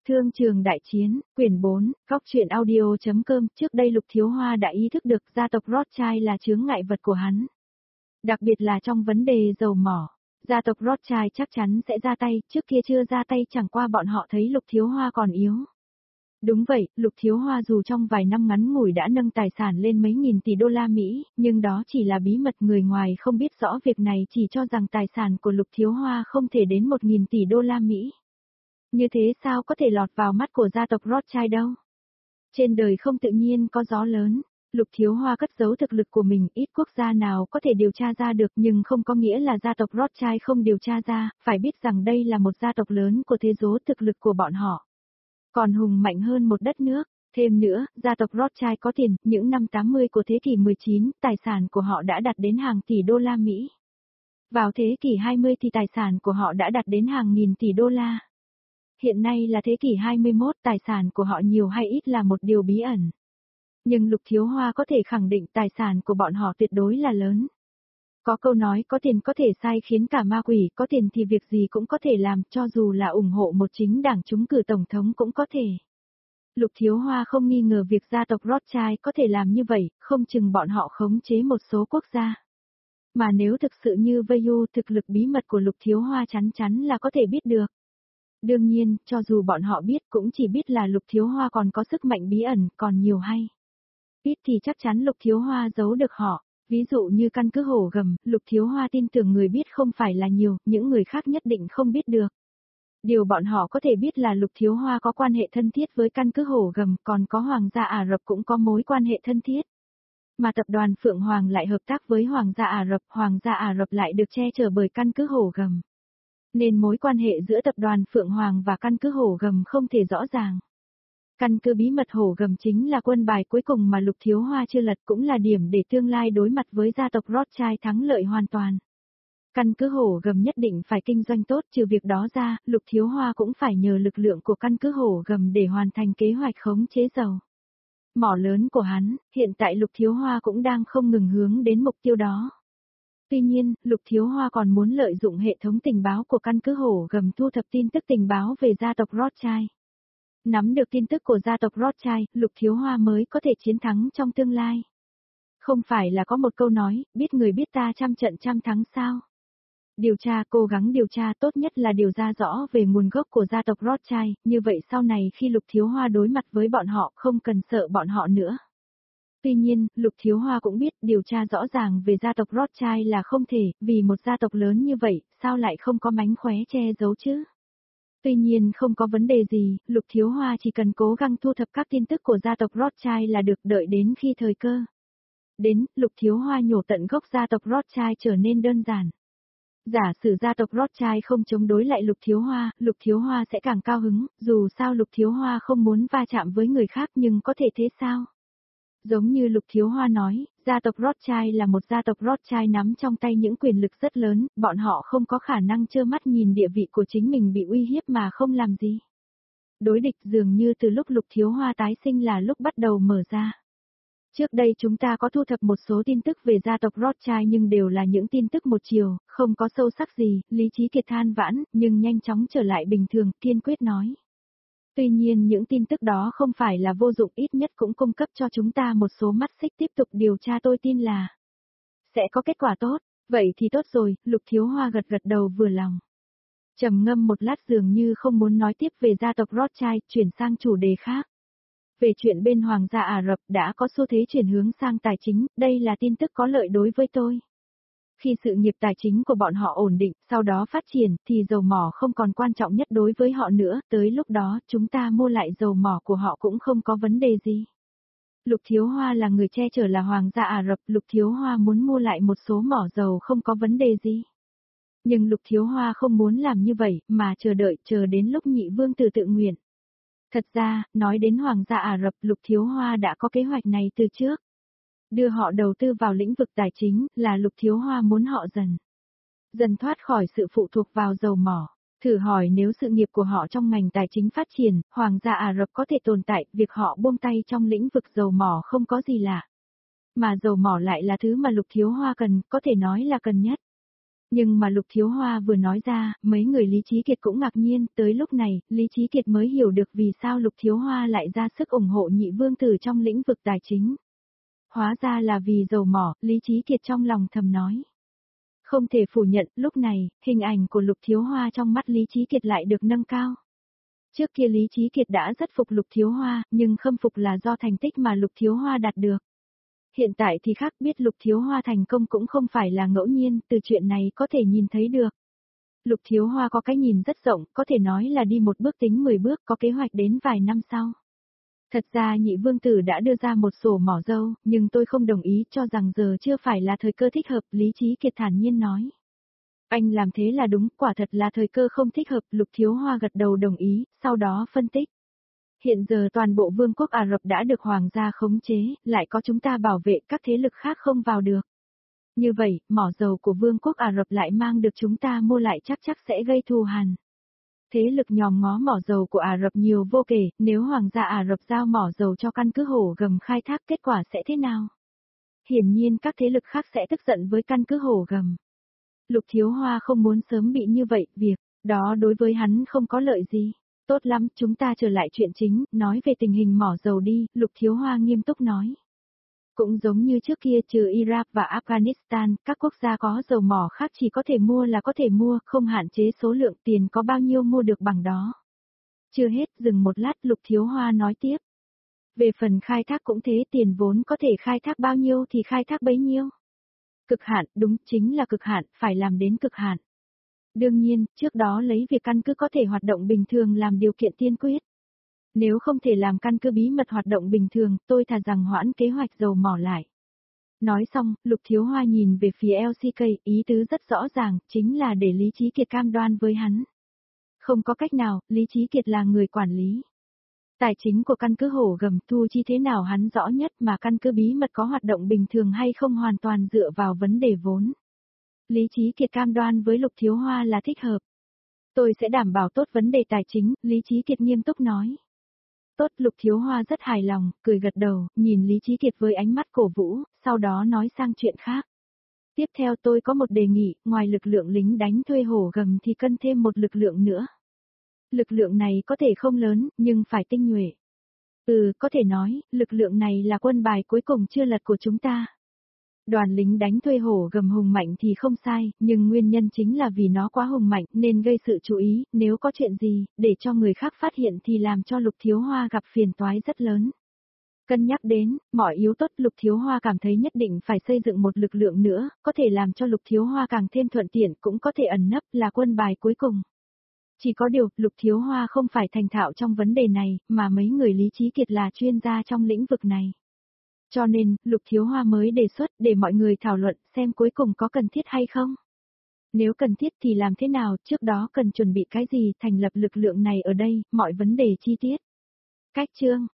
Thương trường đại chiến, quyển 4, góc truyện audio.com. Trước đây Lục Thiếu Hoa đã ý thức được gia tộc Rothschild là chướng ngại vật của hắn. Đặc biệt là trong vấn đề dầu mỏ, gia tộc Rothschild chắc chắn sẽ ra tay, trước kia chưa ra tay chẳng qua bọn họ thấy Lục Thiếu Hoa còn yếu. Đúng vậy, Lục Thiếu Hoa dù trong vài năm ngắn ngủi đã nâng tài sản lên mấy nghìn tỷ đô la Mỹ, nhưng đó chỉ là bí mật, người ngoài không biết rõ việc này, chỉ cho rằng tài sản của Lục Thiếu Hoa không thể đến 1.000 tỷ đô la Mỹ. Như thế sao có thể lọt vào mắt của gia tộc Rothschild đâu? Trên đời không tự nhiên có gió lớn. Lục Thiếu Hoa cất giấu thực lực của mình, ít quốc gia nào có thể điều tra ra được, nhưng không có nghĩa là gia tộc Rothschild không điều tra ra, phải biết rằng đây là một gia tộc lớn của thế giới, thực lực của bọn họ còn hùng mạnh hơn một đất nước. Thêm nữa, gia tộc Rothschild có tiền, những năm 80 của thế kỷ 19, tài sản của họ đã đạt đến hàng tỷ đô la Mỹ. Vào thế kỷ 20 thì tài sản của họ đã đạt đến hàng nghìn tỷ đô la. Hiện nay là thế kỷ 21, tài sản của họ nhiều hay ít là một điều bí ẩn. Nhưng Lục Thiếu Hoa có thể khẳng định tài sản của bọn họ tuyệt đối là lớn. Có câu nói có tiền có thể sai khiến cả ma quỷ, có tiền thì việc gì cũng có thể làm, cho dù là ủng hộ một chính đảng trúng cử tổng thống cũng có thể. Lục Thiếu Hoa không nghi ngờ việc gia tộc Rothschild có thể làm như vậy, không chừng bọn họ khống chế một số quốc gia. Mà nếu thực sự như vậy, thực lực bí mật của Lục Thiếu Hoa chắn chắn là có thể biết được. Đương nhiên, cho dù bọn họ biết cũng chỉ biết là Lục Thiếu Hoa còn có sức mạnh bí ẩn, còn nhiều hay ít thì chắc chắn Lục Thiếu Hoa giấu được họ. Ví dụ như căn cứ Hổ Gầm, Lục Thiếu Hoa tin tưởng người biết không phải là nhiều, những người khác nhất định không biết được. Điều bọn họ có thể biết là Lục Thiếu Hoa có quan hệ thân thiết với căn cứ Hổ Gầm, còn có Hoàng gia Ả Rập cũng có mối quan hệ thân thiết. Mà tập đoàn Phượng Hoàng lại hợp tác với Hoàng gia Ả Rập lại được che chở bởi căn cứ Hổ Gầm. Nên mối quan hệ giữa tập đoàn Phượng Hoàng và căn cứ Hổ Gầm không thể rõ ràng. Căn cứ bí mật Hổ Gầm chính là quân bài cuối cùng mà Lục Thiếu Hoa chưa lật, cũng là điểm để tương lai đối mặt với gia tộc Rothschild thắng lợi hoàn toàn. Căn cứ Hổ Gầm nhất định phải kinh doanh tốt, trừ việc đó ra, Lục Thiếu Hoa cũng phải nhờ lực lượng của căn cứ Hổ Gầm để hoàn thành kế hoạch khống chế dầu mỏ lớn của hắn, hiện tại Lục Thiếu Hoa cũng đang không ngừng hướng đến mục tiêu đó. Tuy nhiên, Lục Thiếu Hoa còn muốn lợi dụng hệ thống tình báo của căn cứ Hổ Gầm thu thập tin tức tình báo về gia tộc Rothschild. Nắm được tin tức của gia tộc Rothschild, Lục Thiếu Hoa mới có thể chiến thắng trong tương lai. Không phải là có một câu nói, biết người biết ta trăm trận trăm thắng sao? Điều tra, cố gắng điều tra, tốt nhất là điều ra rõ về nguồn gốc của gia tộc Rothschild, như vậy sau này khi Lục Thiếu Hoa đối mặt với bọn họ không cần sợ bọn họ nữa. Tuy nhiên, Lục Thiếu Hoa cũng biết điều tra rõ ràng về gia tộc Rothschild là không thể, vì một gia tộc lớn như vậy, sao lại không có mánh khóe che giấu chứ? Tuy nhiên không có vấn đề gì, Lục Thiếu Hoa chỉ cần cố gắng thu thập các tin tức của gia tộc Rothschild là được, đợi đến khi thời cơ đến, Lục Thiếu Hoa nhổ tận gốc gia tộc Rothschild trở nên đơn giản. Giả sử gia tộc Rothschild không chống đối lại Lục Thiếu Hoa sẽ càng cao hứng, dù sao Lục Thiếu Hoa không muốn va chạm với người khác, nhưng có thể thế sao? Giống như Lục Thiếu Hoa nói, gia tộc Rothschild là một gia tộc Rothschild nắm trong tay những quyền lực rất lớn, bọn họ không có khả năng trơ mắt nhìn địa vị của chính mình bị uy hiếp mà không làm gì. Đối địch dường như từ lúc Lục Thiếu Hoa tái sinh là lúc bắt đầu mở ra. Trước đây chúng ta có thu thập một số tin tức về gia tộc Rothschild nhưng đều là những tin tức một chiều, không có sâu sắc gì, lý trí kiệt than vãn, nhưng nhanh chóng trở lại bình thường, kiên quyết nói. Tuy nhiên những tin tức đó không phải là vô dụng, ít nhất cũng cung cấp cho chúng ta một số mắt xích tiếp tục điều tra, tôi tin là sẽ có kết quả tốt. Vậy thì tốt rồi, Lục Thiếu Hoa gật gật đầu vừa lòng. Trầm ngâm một lát dường như không muốn nói tiếp về gia tộc Rothschild, chuyển sang chủ đề khác. Về chuyện bên Hoàng gia Ả Rập đã có xu thế chuyển hướng sang tài chính, đây là tin tức có lợi đối với tôi. Khi sự nghiệp tài chính của bọn họ ổn định, sau đó phát triển, thì dầu mỏ không còn quan trọng nhất đối với họ nữa, tới lúc đó chúng ta mua lại dầu mỏ của họ cũng không có vấn đề gì. Lục Thiếu Hoa là người che chở là Hoàng gia Ả Rập, Lục Thiếu Hoa muốn mua lại một số mỏ dầu không có vấn đề gì. Nhưng Lục Thiếu Hoa không muốn làm như vậy, mà chờ đến lúc Nhị Vương Tử tự nguyện. Thật ra, nói đến Hoàng gia Ả Rập, Lục Thiếu Hoa đã có kế hoạch này từ trước. Đưa họ đầu tư vào lĩnh vực tài chính, là Lục Thiếu Hoa muốn họ dần thoát khỏi sự phụ thuộc vào dầu mỏ. Thử hỏi nếu sự nghiệp của họ trong ngành tài chính phát triển, Hoàng gia Ả Rập có thể tồn tại, việc họ buông tay trong lĩnh vực dầu mỏ không có gì lạ. Mà dầu mỏ lại là thứ mà Lục Thiếu Hoa cần, có thể nói là cần nhất. Nhưng mà Lục Thiếu Hoa vừa nói ra, mấy người Lý Chí Kiệt cũng ngạc nhiên, tới lúc này, Lý Chí Kiệt mới hiểu được vì sao Lục Thiếu Hoa lại ra sức ủng hộ nhị vương tử trong lĩnh vực tài chính. Hóa ra là vì dầu mỏ, Lý Chí Kiệt trong lòng thầm nói. Không thể phủ nhận, lúc này, hình ảnh của Lục Thiếu Hoa trong mắt Lý Chí Kiệt lại được nâng cao. Trước kia Lý Chí Kiệt đã rất phục Lục Thiếu Hoa, nhưng khâm phục là do thành tích mà Lục Thiếu Hoa đạt được. Hiện tại thì khác, biết Lục Thiếu Hoa thành công cũng không phải là ngẫu nhiên, từ chuyện này có thể nhìn thấy được. Lục Thiếu Hoa có cái nhìn rất rộng, có thể nói là đi một bước tính 10 bước, có kế hoạch đến vài năm sau. Thật ra nhị vương tử đã đưa ra một sổ mỏ dâu, nhưng tôi không đồng ý, cho rằng giờ chưa phải là thời cơ thích hợp, Lý Chí Kiệt thản nhiên nói. Anh làm thế là đúng, quả thật là thời cơ không thích hợp, Lục Thiếu Hoa gật đầu đồng ý, sau đó phân tích. Hiện giờ toàn bộ vương quốc Ả Rập đã được hoàng gia khống chế, lại có chúng ta bảo vệ, các thế lực khác không vào được. Như vậy, mỏ dầu của vương quốc Ả Rập lại mang được chúng ta mua lại chắc sẽ gây thù hằn. Thế lực nhòm ngó mỏ dầu của Ả Rập nhiều vô kể, nếu hoàng gia Ả Rập giao mỏ dầu cho căn cứ Hổ Gầm khai thác kết quả sẽ thế nào? Hiển nhiên các thế lực khác sẽ tức giận với căn cứ Hổ Gầm. Lục Thiếu Hoa không muốn sớm bị như vậy, việc đó đối với hắn không có lợi gì. Tốt lắm, chúng ta trở lại chuyện chính, nói về tình hình mỏ dầu đi, Lục Thiếu Hoa nghiêm túc nói. Cũng giống như trước kia trừ Iraq và Afghanistan, các quốc gia có dầu mỏ khác chỉ có thể mua là có thể mua, không hạn chế số lượng tiền có bao nhiêu mua được bằng đó. Chưa hết, dừng một lát Lục Thiếu Hoa nói tiếp. Về phần khai thác cũng thế, tiền vốn có thể khai thác bao nhiêu thì khai thác bấy nhiêu. Cực hạn, đúng, chính là cực hạn, phải làm đến cực hạn. Đương nhiên, trước đó lấy việc căn cứ có thể hoạt động bình thường làm điều kiện tiên quyết. Nếu không thể làm căn cứ bí mật hoạt động bình thường, tôi thà rằng hoãn kế hoạch dầu mỏ lại. Nói xong, Lục Thiếu Hoa nhìn về phía LCK, ý tứ rất rõ ràng, chính là để Lý Chí Kiệt cam đoan với hắn. Không có cách nào, Lý Chí Kiệt là người quản lý. Tài chính của căn cứ Hổ Gầm thu chi thế nào hắn rõ nhất, mà căn cứ bí mật có hoạt động bình thường hay không hoàn toàn dựa vào vấn đề vốn. Lý Chí Kiệt cam đoan với Lục Thiếu Hoa là thích hợp. Tôi sẽ đảm bảo tốt vấn đề tài chính, Lý Chí Kiệt nghiêm túc nói. Tốt, Lục Thiếu Hoa rất hài lòng, cười gật đầu, nhìn Lý Chí Kiệt với ánh mắt cổ vũ, sau đó nói sang chuyện khác. Tiếp theo tôi có một đề nghị, ngoài lực lượng lính đánh thuê Hổ Gầm thì cần thêm một lực lượng nữa. Lực lượng này có thể không lớn, nhưng phải tinh nhuệ. Có thể nói, lực lượng này là quân bài cuối cùng chưa lật của chúng ta. Đoàn lính đánh thuê Hổ Gầm hùng mạnh thì không sai, nhưng nguyên nhân chính là vì nó quá hùng mạnh nên gây sự chú ý, nếu có chuyện gì, để cho người khác phát hiện thì làm cho Lục Thiếu Hoa gặp phiền toái rất lớn. Cân nhắc đến, mọi yếu tố Lục Thiếu Hoa cảm thấy nhất định phải xây dựng một lực lượng nữa, có thể làm cho Lục Thiếu Hoa càng thêm thuận tiện cũng có thể ẩn nấp là quân bài cuối cùng. Chỉ có điều, Lục Thiếu Hoa không phải thành thạo trong vấn đề này, mà mấy người Lý Chí Kiệt là chuyên gia trong lĩnh vực này. Cho nên, Lục Thiếu Hoa mới đề xuất để mọi người thảo luận xem cuối cùng có cần thiết hay không. Nếu cần thiết thì làm thế nào, trước đó cần chuẩn bị cái gì, thành lập lực lượng này ở đây, mọi vấn đề chi tiết. Cách chương